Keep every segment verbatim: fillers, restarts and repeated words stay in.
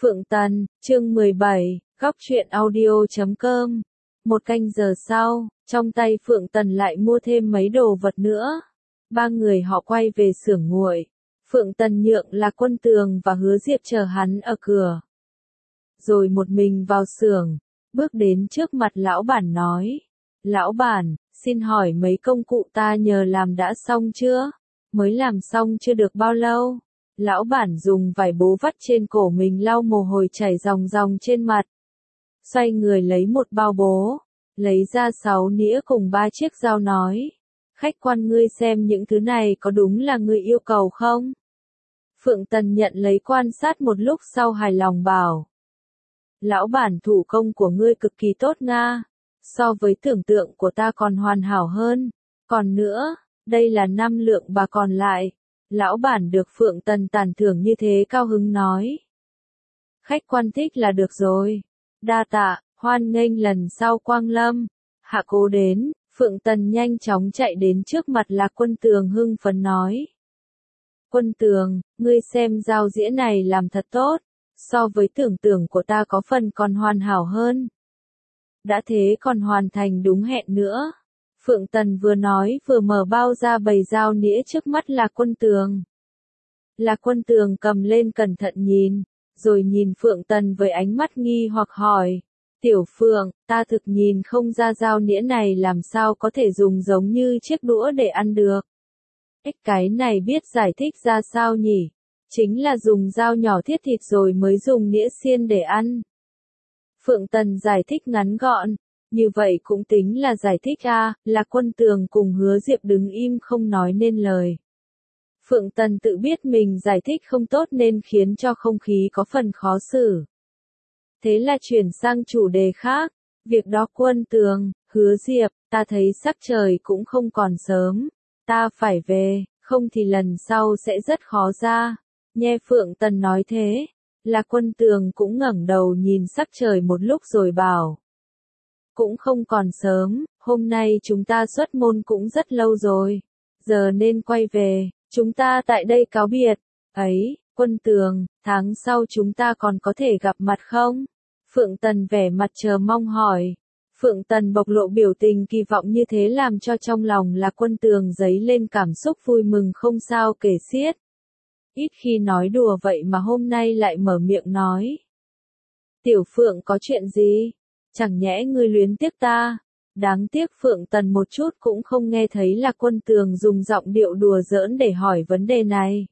Phượng Tần, chương mười bảy, góc truyện audio chấm com. Một canh giờ sau, trong tay Phượng Tần lại mua thêm mấy đồ vật nữa. Ba người họ quay về xưởng nguội. Phượng Tần nhượng là Quân Tường và Hứa Diệp chờ hắn ở cửa. Rồi một mình vào xưởng, bước đến trước mặt lão bản nói. Lão bản, xin hỏi mấy công cụ ta nhờ làm đã xong chưa? Mới làm xong chưa được bao lâu. Lão bản dùng vải bố vắt trên cổ mình lau mồ hôi chảy ròng ròng trên mặt. Xoay người lấy một bao bố, lấy ra sáu nĩa cùng ba chiếc dao nói. Khách quan ngươi xem những thứ này có đúng là ngươi yêu cầu không? Phượng Tần nhận lấy quan sát một lúc sau hài lòng bảo. Lão bản thủ công của ngươi cực kỳ tốt nga, so với tưởng tượng của ta còn hoàn hảo hơn. Còn nữa, đây là năm lượng bà còn lại. Lão bản được Phượng Tần tán thưởng như thế cao hứng nói. Khách quan thích là được rồi. Đa tạ, hoan nghênh lần sau quang lâm. Hạ Cố đến, Phượng Tần nhanh chóng chạy đến trước mặt Lạc Quân Tường hưng phấn nói. Quân Tường, ngươi xem dao dĩa này làm thật tốt, so với tưởng tượng của ta có phần còn hoàn hảo hơn. Đã thế còn hoàn thành đúng hẹn nữa. Phượng Tần vừa nói vừa mở bao ra bầy dao nĩa trước mắt Lạc Quân Tường. Lạc Quân Tường cầm lên cẩn thận nhìn, rồi nhìn Phượng Tần với ánh mắt nghi hoặc hỏi. Tiểu Phượng, ta thực nhìn không ra dao nĩa này làm sao có thể dùng giống như chiếc đũa để ăn được. Ếch cái này biết giải thích ra sao nhỉ? Chính là dùng dao nhỏ thiết thịt rồi mới dùng nĩa xiên để ăn. Phượng Tần giải thích ngắn gọn. Như vậy cũng tính là giải thích a, Lạc Quân Tường cùng Hứa Diệp đứng im không nói nên lời. Phượng Tần tự biết mình giải thích không tốt nên khiến cho không khí có phần khó xử. Thế là chuyển sang chủ đề khác. Việc đó Quân Tường, Hứa Diệp, ta thấy sắc trời cũng không còn sớm. Ta phải về, không thì lần sau sẽ rất khó ra. Nghe Phượng Tần nói thế, Lạc Quân Tường cũng ngẩng đầu nhìn sắc trời một lúc rồi bảo. Cũng không còn sớm, hôm nay chúng ta xuất môn cũng rất lâu rồi. Giờ nên quay về, chúng ta tại đây cáo biệt. Ấy, Quân Tường, tháng sau chúng ta còn có thể gặp mặt không? Phượng Tần vẻ mặt chờ mong hỏi. Phượng Tần bộc lộ biểu tình kỳ vọng như thế làm cho trong lòng Lạc Quân Tường dấy lên cảm xúc vui mừng không sao kể xiết. Ít khi nói đùa vậy mà hôm nay lại mở miệng nói. Tiểu Phượng có chuyện gì? Chẳng nhẽ ngươi luyến tiếc ta? Đáng tiếc Phượng Tần một chút cũng không nghe thấy Lạc Quân Tường dùng giọng điệu đùa giỡn để hỏi vấn đề này.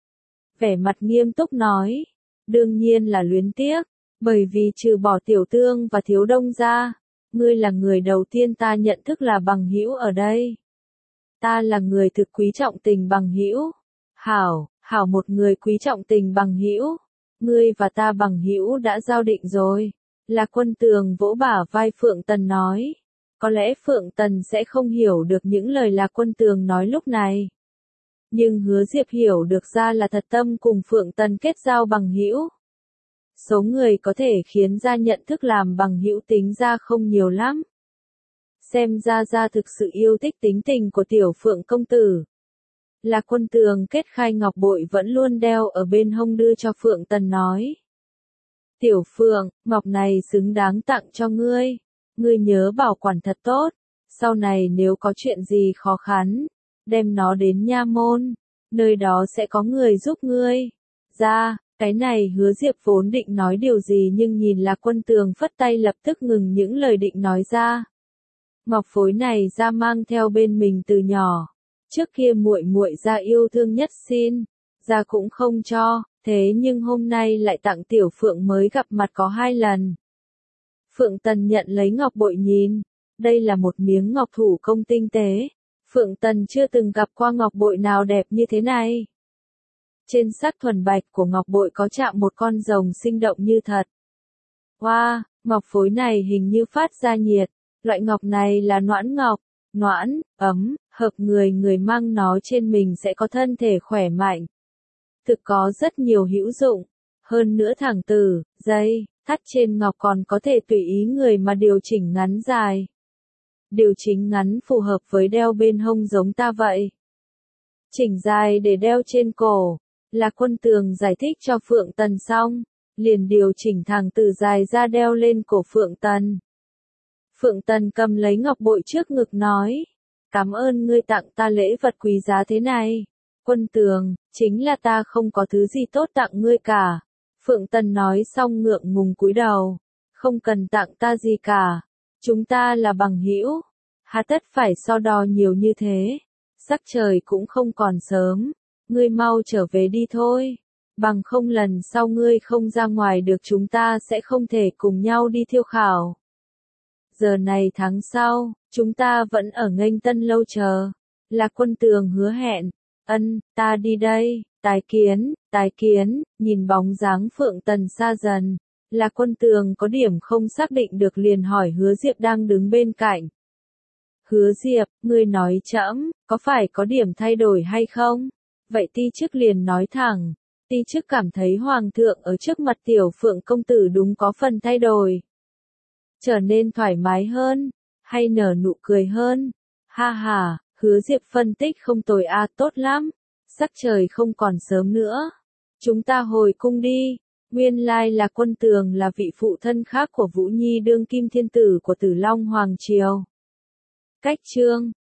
Vẻ mặt nghiêm túc nói. Đương nhiên là luyến tiếc, bởi vì trừ bỏ Tiểu Tương và Thiếu Đông ra, ngươi là người đầu tiên ta nhận thức là bằng hữu ở đây. Ta là người thực quý trọng tình bằng hữu. Hảo, hảo một người quý trọng tình bằng hữu. Ngươi và ta bằng hữu đã giao định rồi. Lạc Quân Tường vỗ bả vai Phượng Tần nói. Có lẽ Phượng Tần sẽ không hiểu được những lời Lạc Quân Tường nói lúc này. Nhưng Hứa Diệp hiểu được ra là thật tâm cùng Phượng Tần kết giao bằng hữu. Số người có thể khiến ra nhận thức làm bằng hữu tính ra không nhiều lắm. Xem ra ra thực sự yêu thích tính tình của Tiểu Phượng công tử. Lạc Quân Tường kết khai ngọc bội vẫn luôn đeo ở bên hông đưa cho Phượng Tần nói. Tiểu Phượng, ngọc này xứng đáng tặng cho ngươi. Ngươi nhớ bảo quản thật tốt. Sau này nếu có chuyện gì khó khăn, đem nó đến nha môn. Nơi đó sẽ có người giúp ngươi. Ra, cái này Hứa Diệp vốn định nói điều gì nhưng nhìn Lạc Quân Tường phất tay lập tức ngừng những lời định nói ra. Ngọc phối này ra mang theo bên mình từ nhỏ. Trước kia muội muội ra yêu thương nhất xin, ra cũng không cho. Thế nhưng hôm nay lại tặng Tiểu Phượng mới gặp mặt có hai lần. Phượng Tần nhận lấy ngọc bội nhìn. Đây là một miếng ngọc thủ công tinh tế. Phượng Tần chưa từng gặp qua ngọc bội nào đẹp như thế này. Trên sắc thuần bạch của ngọc bội có chạm một con rồng sinh động như thật. Wow, ngọc phối này hình như phát ra nhiệt. Loại ngọc này là noãn ngọc. Noãn, ấm, hợp người người mang nó trên mình sẽ có thân thể khỏe mạnh. Thực có rất nhiều hữu dụng. Hơn nữa thẳng tử, dây, thắt trên ngọc còn có thể tùy ý người mà điều chỉnh ngắn dài. Điều chỉnh ngắn phù hợp với đeo bên hông giống ta vậy. Chỉnh dài để đeo trên cổ. Lạc Quân Tường giải thích cho Phượng Tần xong. liền điều chỉnh thẳng từ dài ra đeo lên cổ Phượng Tần. Phượng Tần cầm lấy ngọc bội trước ngực nói, cảm ơn ngươi tặng ta lễ vật quý giá thế này. Quân Tường, chính là ta không có thứ gì tốt tặng ngươi cả. Phượng Tần nói xong ngượng ngùng cúi đầu, không cần tặng ta gì cả, chúng ta là bằng hữu, hà tất phải so đo nhiều như thế. Sắc trời cũng không còn sớm, ngươi mau trở về đi thôi, bằng không lần sau ngươi không ra ngoài được chúng ta sẽ không thể cùng nhau đi thiêu khảo. Giờ này tháng sau, chúng ta vẫn ở Nghênh Tân lâu chờ. Lạc Quân Tường hứa hẹn, ân, ta đi đây, tái kiến, tái kiến, nhìn bóng dáng Phượng Tần xa dần. Lạc Quân Tường có điểm không xác định được liền hỏi Hứa Diệp đang đứng bên cạnh. Hứa Diệp, ngươi nói trẫm, có phải có điểm thay đổi hay không? Vậy Ti Chức liền nói thẳng, Ti Chức cảm thấy Hoàng thượng ở trước mặt tiểu Phượng công tử đúng có phần thay đổi. Trở nên thoải mái hơn, hay nở nụ cười hơn. Ha ha, Hứa Diệp phân tích không tồi a, tốt lắm. Sắc trời không còn sớm nữa. Chúng ta hồi cung đi. Nguyên lai là Quân Tường là vị phụ thân khác của Vũ Nhi đương kim thiên tử của Tử Long Hoàng Triều. Cách chương